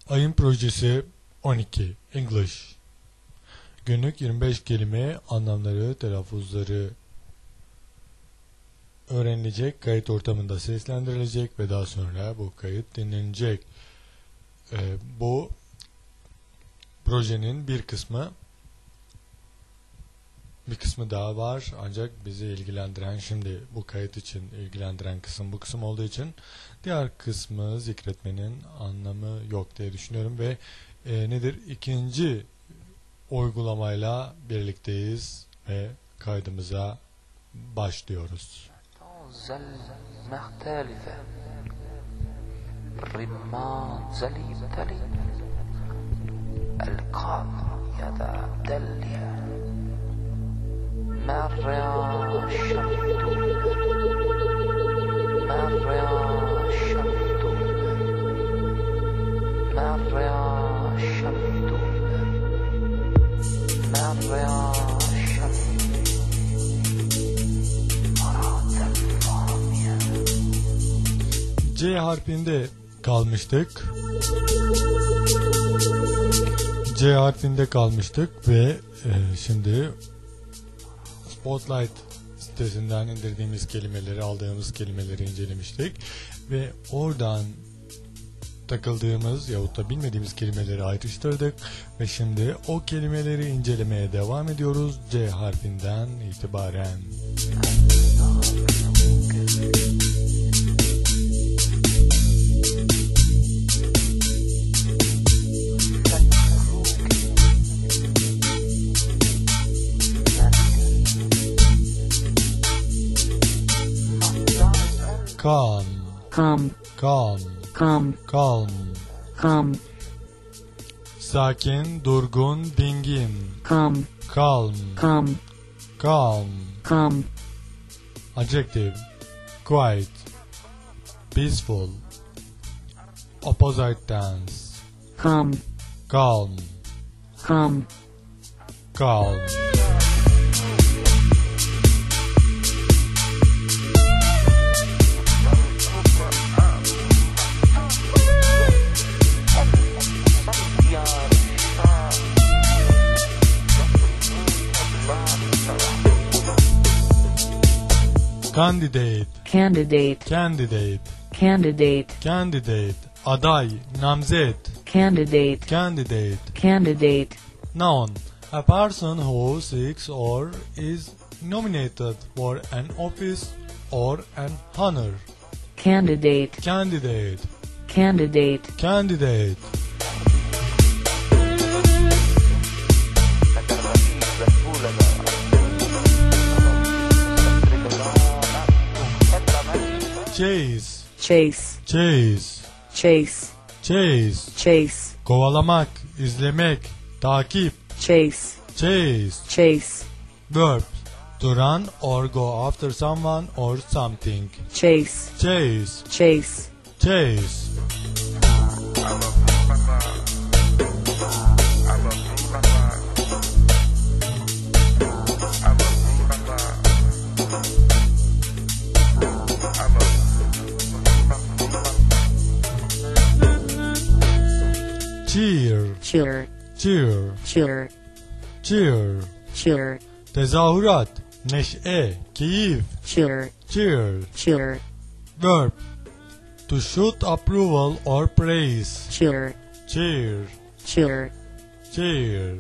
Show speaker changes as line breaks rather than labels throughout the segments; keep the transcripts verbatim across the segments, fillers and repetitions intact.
Ayın projesi on iki English. Günlük yirmi beş kelime, anlamları, telaffuzları öğrenilecek, kayıt ortamında seslendirilecek ve daha sonra bu kayıt dinlenecek. Ee, bu projenin bir kısmı bir kısmı daha var, ancak bizi ilgilendiren, şimdi bu kayıt için ilgilendiren kısım bu kısım olduğu için diğer kısmı zikretmenin anlamı yok diye düşünüyorum ve e, nedir? İkinci uygulamayla birlikteyiz ve kaydımıza başlıyoruz. C harfinde kalmıştık. C harfinde kalmıştık ve e, şimdi Spotlight sitesinden indirdiğimiz kelimeleri, aldığımız kelimeleri incelemiştik ve oradan takıldığımız yahut da bilmediğimiz kelimeleri ayrıştırdık ve şimdi o kelimeleri incelemeye devam ediyoruz C harfinden itibaren. Calm,
calm,
calm,
calm,
calm,
calm,
sakin, durgun, dingin,
calm,
calm,
calm,
calm,
calm,
adjective, quiet, peaceful, opposite tense,
calm,
calm,
calm,
calm. Candidate,
candidate,
candidate,
candidate,
candidate, aday, namzet,
candidate,
candidate,
candidate,
noun, a person who seeks or is nominated for an office or an honor.
candidate,
Candidate,
candidate,
candidate. Chase,
chase,
chase,
chase,
chase.
chase,
Kovalamak, izlemek, takip.
chase,
Chase.
chase,
Verb, to run or go after someone or something.
chase,
Chase,
chase,
chase. Cheer,
cheer,
cheer,
cheer,
cheer.
cheer,
Tezahürat, neşe, keyif.
cheer,
Cheer.
cheer,
Verb, to shoot approval or praise.
cheer,
Cheer,
cheer,
cheer.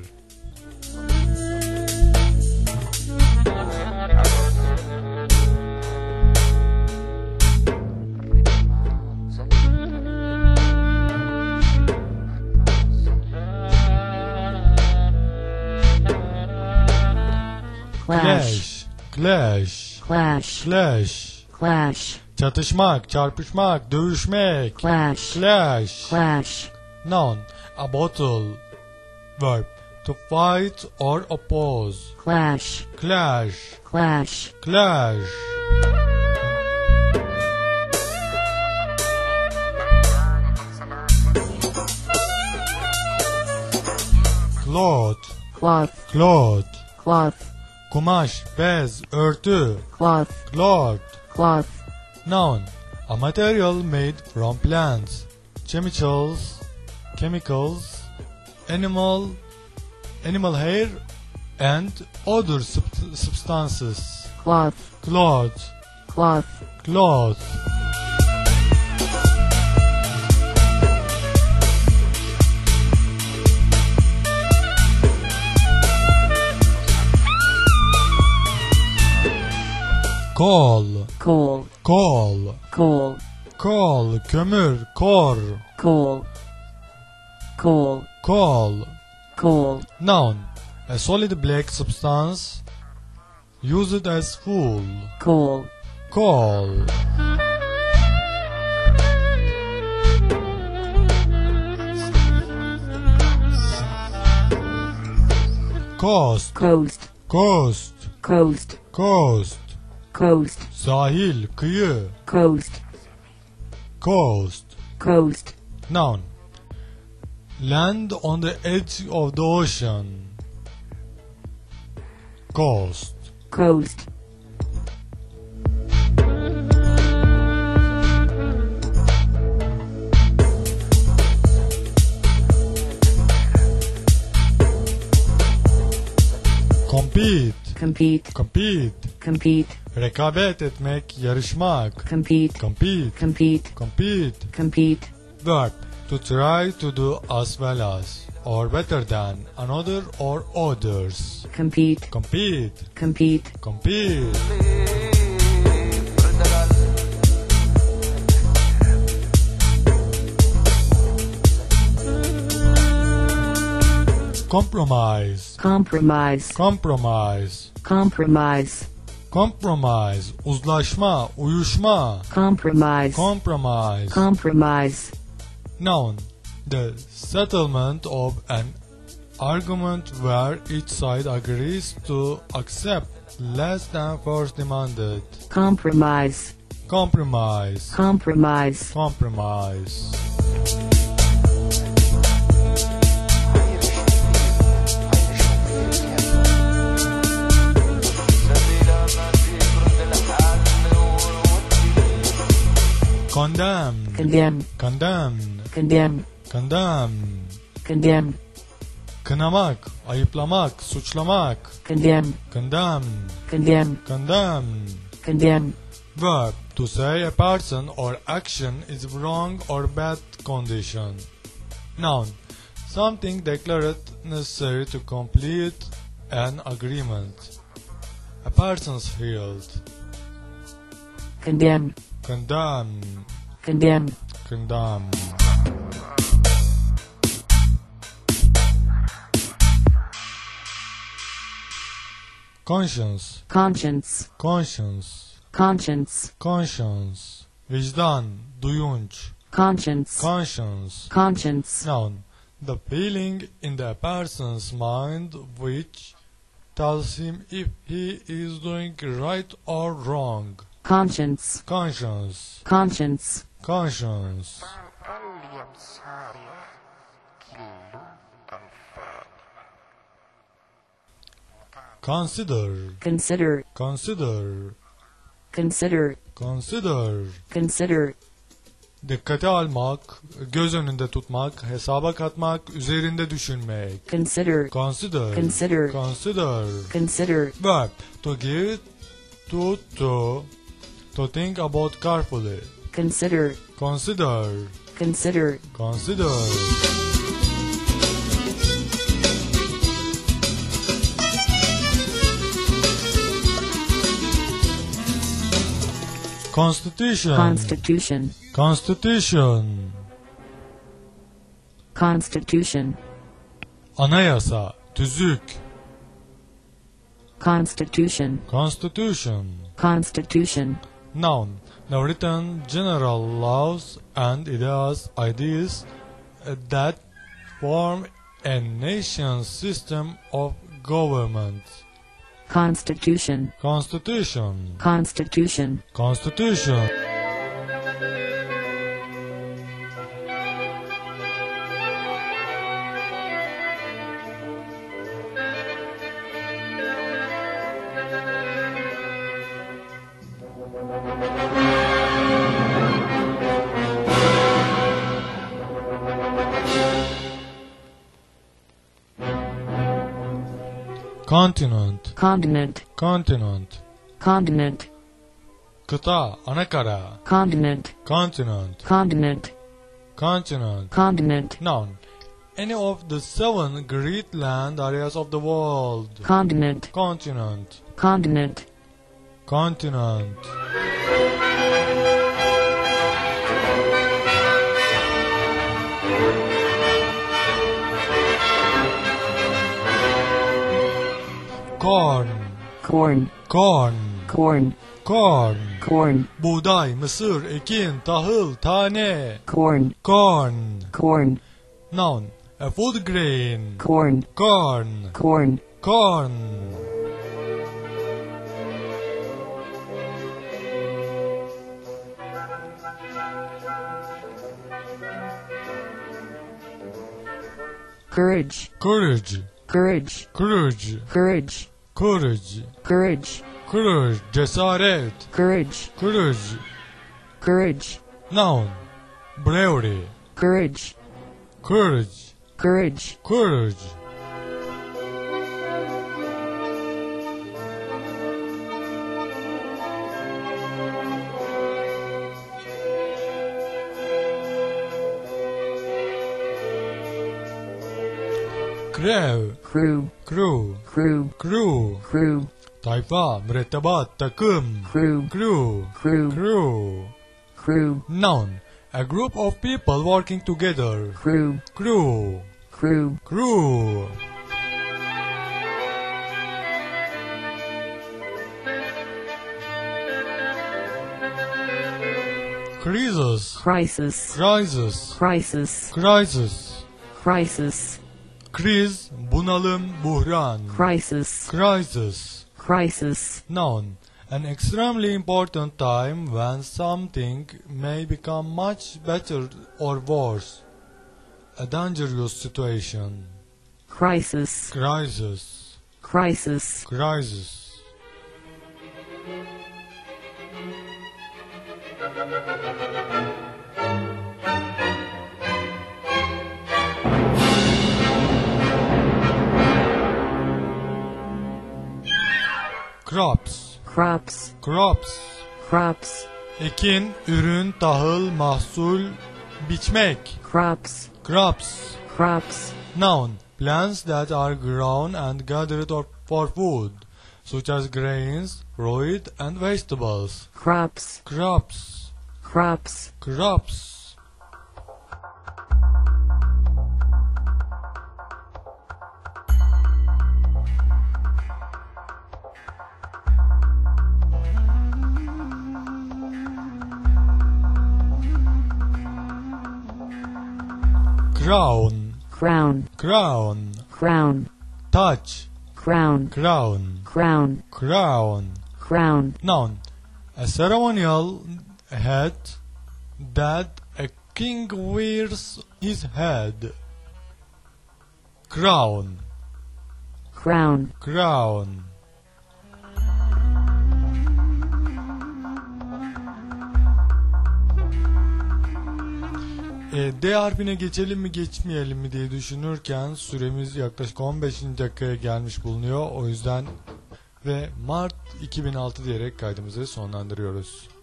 clash,
Clash, clash,
clash,
clash.
clash,
Çatışmak, çarpışmak, dövüşmek.
clash,
Clash.
clash,
Noun, a bottle. Verb, to fight or oppose.
clash,
Clash,
clash,
clash. Cloth,
cloth,
cloth.
cloth,
Kumaş, bez, örtü.
cloth,
Cloth.
cloth,
Noun, a material made from plants, chemicals, chemicals, animal, animal hair, and other sub- substances.
cloth,
Cloth,
cloth,
cloth. Coal,
coal,
coal,
coal,
coal, kömür, kor,
coal, coal,
coal.
coal,
Noun, a solid black substance used as fuel.
coal,
Coal. Coast,
coast,
coast,
coast,
coast.
coast,
Sahil, kıyı,
coast,
coast.
coast,
Noun, land on the edge of the ocean. Coast.
coast,
Compete,
compete,
compete.
compete,
Rekabet etmek, yarışmak.
compete,
Compete,
compete,
compete.
compete,
Verb, to try to do as well as, or better than, another or others.
compete,
Compete,
compete,
compete. Compromise,
compromise,
compromise,
compromise,
compromise. Uzlaşma, uyuşma.
compromise,
Compromise.
compromise,
Noun, the settlement of an argument where each side agrees to accept less than first demanded.
compromise,
Compromise.
compromise,
Compromise. Condemn.
condemn,
Condemn.
condemn,
Condemn.
condemn,
Kınamak, ayıplamak, suçlamak.
condemn,
Condemn.
condemn,
Condemn.
condemn,
Verb, to say a person or action is wrong or bad condition. Noun, something declared necessary to complete an agreement. A person's healed.
condemn,
Condemn.
condemn,
Condemn. Conscience.
conscience,
Conscience.
conscience,
Conscience. Vicdan, duyunç.
conscience,
Conscience.
conscience,
Noun, the feeling in the person's mind which tells him if he is doing right or wrong.
conscience,
Conscience.
conscience,
Conscience. Consider.
consider,
Consider.
consider,
Consider.
consider,
Dikkate almak, göz önünde tutmak, hesaba katmak, üzerinde düşünmek.
consider,
Consider.
Consider.
Consider.
consider,
Verb, to give to to to think about carefully.
consider,
Consider.
consider,
Consider. Constitution.
constitution,
Constitution.
constitution,
Anayasa, tüzük.
constitution,
Constitution.
constitution,
Noun, the written general laws and ideas, ideas uh, that form a nation's system of government.
constitution,
Constitution.
constitution,
Constitution. Continent.
Continent.
Continent.
Continent.
Kıta, anakara.
Continent.
Continent.
Continent.
Continent.
Continent.
Noun. Any of the seven great land areas of the world.
Continent.
Continent.
Continent.
Continent. Corn.
Corn.
Corn.
Corn.
Corn.
Corn.
Buğday, mısır, ekin, tahıl, tane.
Corn.
Corn.
Corn.
Noun. A food grain.
Corn.
Corn.
Corn.
Corn.
Courage.
Courage.
Courage.
Courage.
Courage.
Courage.
Courage.
Courage. Cesaret.
Courage.
Courage.
Courage.
Noun. Bravery.
Courage.
Courage.
Courage.
Courage. Crew.
Crew.
Crew.
Crew.
Crew.
Crew.
Tayfa, mürettebat, takım.
Crew.
Crew.
Crew.
Crew.
Crew.
Noun. A group of people working together.
Crew.
Crew.
Crew.
Crew. Crisis.
Crisis.
Crisis.
Crisis.
Crisis.
Crisis.
Kriz, bunalım, buhran.
Crisis.
Crisis.
Crisis.
Noun. An extremely important time when something may become much better or worse. A dangerous situation.
Crisis.
Crisis.
Crisis.
Crisis. Crops.
Crops.
Crops.
Crops.
Ekin, ürün, tahıl, mahsul, biçmek.
Crops.
Crops.
Crops.
Noun. Plants that are grown and gathered or for food, such as grains, fruit, and vegetables.
Crops.
Crops.
Crops.
Crops. Crown.
Crown.
Crown.
Crown.
Touch.
Crown.
Crown.
Crown.
Crown.
Crown.
Noun. A ceremonial hat that a king wears his head. Crown.
Crown.
Crown. E, D harfine geçelim mi geçmeyelim mi diye düşünürken süremiz yaklaşık on beşinci dakikaya gelmiş bulunuyor. O yüzden ve Mart iki bin altı diyerek kaydımızı sonlandırıyoruz.